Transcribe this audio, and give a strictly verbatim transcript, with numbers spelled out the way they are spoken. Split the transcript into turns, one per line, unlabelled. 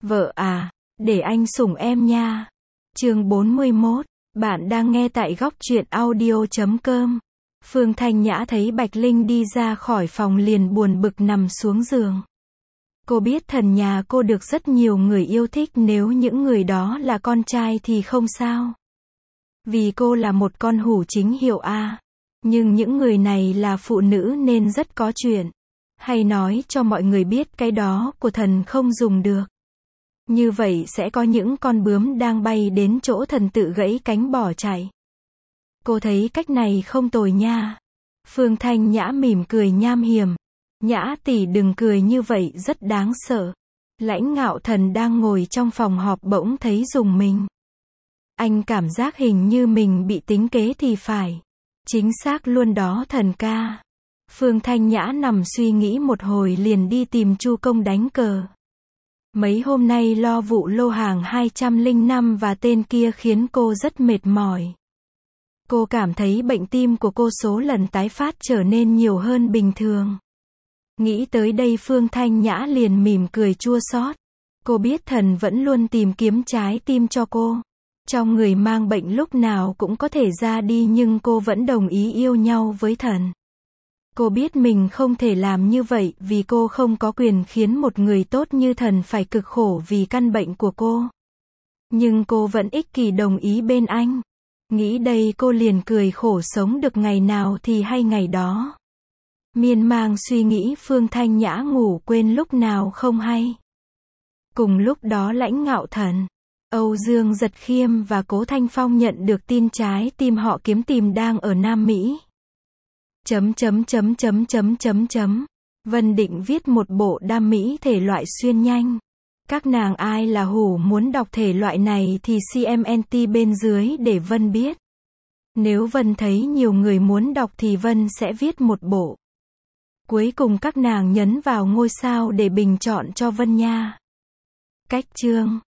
Vợ à, để anh sủng em nha. Chương bốn mươi mốt. Bạn đang nghe tại góc truyện audio chấm com. Phương Thanh Nhã thấy Bạch Linh đi ra khỏi phòng liền buồn bực nằm xuống giường. Cô biết thần nhà cô được rất nhiều người yêu thích, nếu những người đó là con trai thì không sao. Vì cô là một con hủ chính hiệu A. Nhưng những người này là phụ nữ nên rất có chuyện. Hay nói cho mọi người biết cái đó của thần không dùng được. Như vậy sẽ có những con bướm đang bay đến chỗ thần tự gãy cánh bỏ chạy. Cô thấy cách này không tồi nha. Phương Thanh Nhã mỉm cười nham hiểm. Nhã tỷ đừng cười như vậy, rất đáng sợ. Lãnh Ngạo Thần đang ngồi trong phòng họp bỗng thấy rùng mình. Anh cảm giác hình như mình bị tính kế thì phải. Chính xác luôn đó thần ca. Phương Thanh Nhã nằm suy nghĩ một hồi liền đi tìm Chu Công đánh cờ. Mấy hôm nay lo vụ lô hàng hai trăm lẻ năm và tên kia khiến cô rất mệt mỏi. Cô cảm thấy bệnh tim của cô số lần tái phát trở nên nhiều hơn bình thường. Nghĩ tới đây Phương Thanh Nhã liền mỉm cười chua xót. Cô biết thần vẫn luôn tìm kiếm trái tim cho cô. Trong người mang bệnh lúc nào cũng có thể ra đi nhưng cô vẫn đồng ý yêu nhau với thần. Cô biết mình không thể làm như vậy vì cô không có quyền khiến một người tốt như thần phải cực khổ vì căn bệnh của cô. Nhưng cô vẫn ích kỷ đồng ý bên anh. Nghĩ đây cô liền cười khổ, sống được ngày nào thì hay ngày đó. Miên man suy nghĩ Phương Thanh Nhã ngủ quên lúc nào không hay. Cùng lúc đó Lãnh Ngạo Thần, Âu Dương Giật Khiêm và Cố Thanh Phong nhận được tin trái tim họ kiếm tìm đang ở Nam Mỹ. Chấm chấm chấm chấm chấm chấm chấm. Vân định viết một bộ đam mỹ thể loại xuyên nhanh. Các nàng ai là hủ muốn đọc thể loại này thì comment bên dưới để Vân biết. Nếu Vân thấy nhiều người muốn đọc thì Vân sẽ viết một bộ. Cuối cùng các nàng nhấn vào ngôi sao để bình chọn cho Vân nha. Cách chương